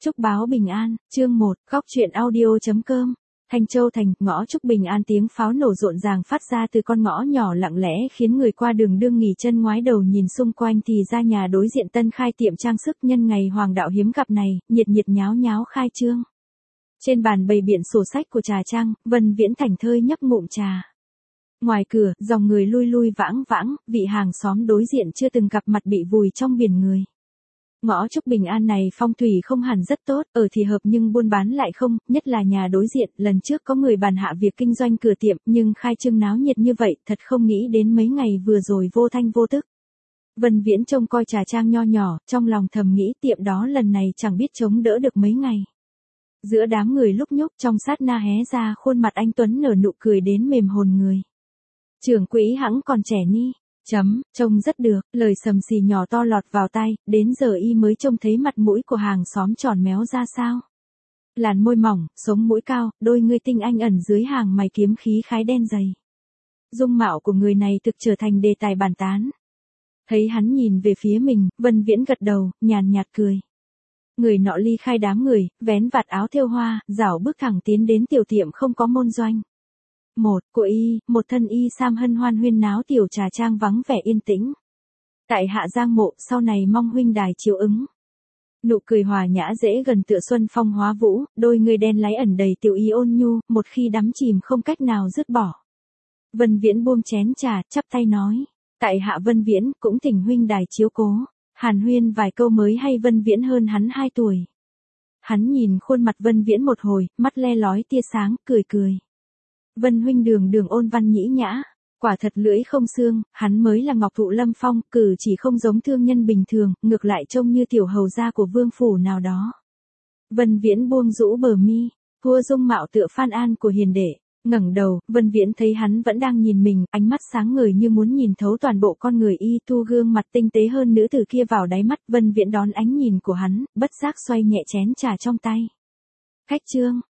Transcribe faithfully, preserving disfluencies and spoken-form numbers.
Chúc báo bình an, chương một, góc truyện audio.com. Thanh Châu thành, ngõ Chúc Bình An, tiếng pháo nổ rộn ràng phát ra từ con ngõ nhỏ lặng lẽ khiến người qua đường đương nghỉ chân ngoái đầu nhìn xung quanh thì ra nhà đối diện tân khai tiệm trang sức nhân ngày hoàng đạo hiếm gặp này, nhiệt nhiệt nháo nháo khai trương. Trên bàn bày biện sổ sách của trà trang, Vân Viễn thảnh thơi nhấp ngụm trà. Ngoài cửa, dòng người lui lui vãng vãng, vị hàng xóm đối diện chưa từng gặp mặt bị vùi trong biển người. Ngõ Chúc Bình An này phong thủy không hẳn rất tốt, ở thì hợp nhưng buôn bán lại không, nhất là nhà đối diện, lần trước có người bàn hạ việc kinh doanh cửa tiệm, nhưng khai trương náo nhiệt như vậy, thật không nghĩ đến mấy ngày vừa rồi vô thanh vô tức. Vân Viễn trông coi trà trang nho nhỏ, trong lòng thầm nghĩ tiệm đó lần này chẳng biết chống đỡ được mấy ngày. Giữa đám người lúc nhúc trong sát na hé ra khuôn mặt anh Tuấn nở nụ cười đến mềm hồn người. Trưởng quỹ hẵng còn trẻ ni. Chấm, trông rất được, lời sầm xì nhỏ to lọt vào tai, đến giờ y mới trông thấy mặt mũi của hàng xóm tròn méo ra sao. Làn môi mỏng, sống mũi cao, đôi ngươi tinh anh ẩn dưới hàng mày kiếm khí khái đen dày. Dung mạo của người này thực trở thành đề tài bàn tán. Thấy hắn nhìn về phía mình, Vân Viễn gật đầu, nhàn nhạt cười. Người nọ ly khai đám người, vén vạt áo thêu hoa, rảo bước thẳng tiến đến tiểu tiệm không có môn doanh. Một, của y, một thân y sam hân hoan huyên náo tiểu trà trang vắng vẻ yên tĩnh. Tại hạ Giang Mộ, sau này mong huynh đài chiếu ứng. Nụ cười hòa nhã dễ gần tựa xuân phong hóa vũ, đôi người đen láy ẩn đầy tiểu ý ôn nhu, một khi đắm chìm không cách nào dứt bỏ. Vân Viễn buông chén trà, chắp tay nói. Tại hạ Vân Viễn, cũng thỉnh huynh đài chiếu cố. Hàn huyên vài câu mới hay Vân Viễn hơn hắn hai tuổi. Hắn nhìn khuôn mặt Vân Viễn một hồi, mắt le lói tia sáng, cười cười. Vân huynh đường đường ôn văn nhĩ nhã, quả thật lưỡi không xương, hắn mới là ngọc thụ lâm phong, cử chỉ không giống thương nhân bình thường, ngược lại trông như tiểu hầu gia của vương phủ nào đó. Vân Viễn buông rũ bờ mi, thua dung mạo tựa Phan An của hiền đệ, ngẩng đầu, Vân Viễn thấy hắn vẫn đang nhìn mình, ánh mắt sáng ngời như muốn nhìn thấu toàn bộ con người y, thu gương mặt tinh tế hơn nữ tử kia vào đáy mắt. Vân Viễn đón ánh nhìn của hắn, bất giác xoay nhẹ chén trà trong tay. Khách trương.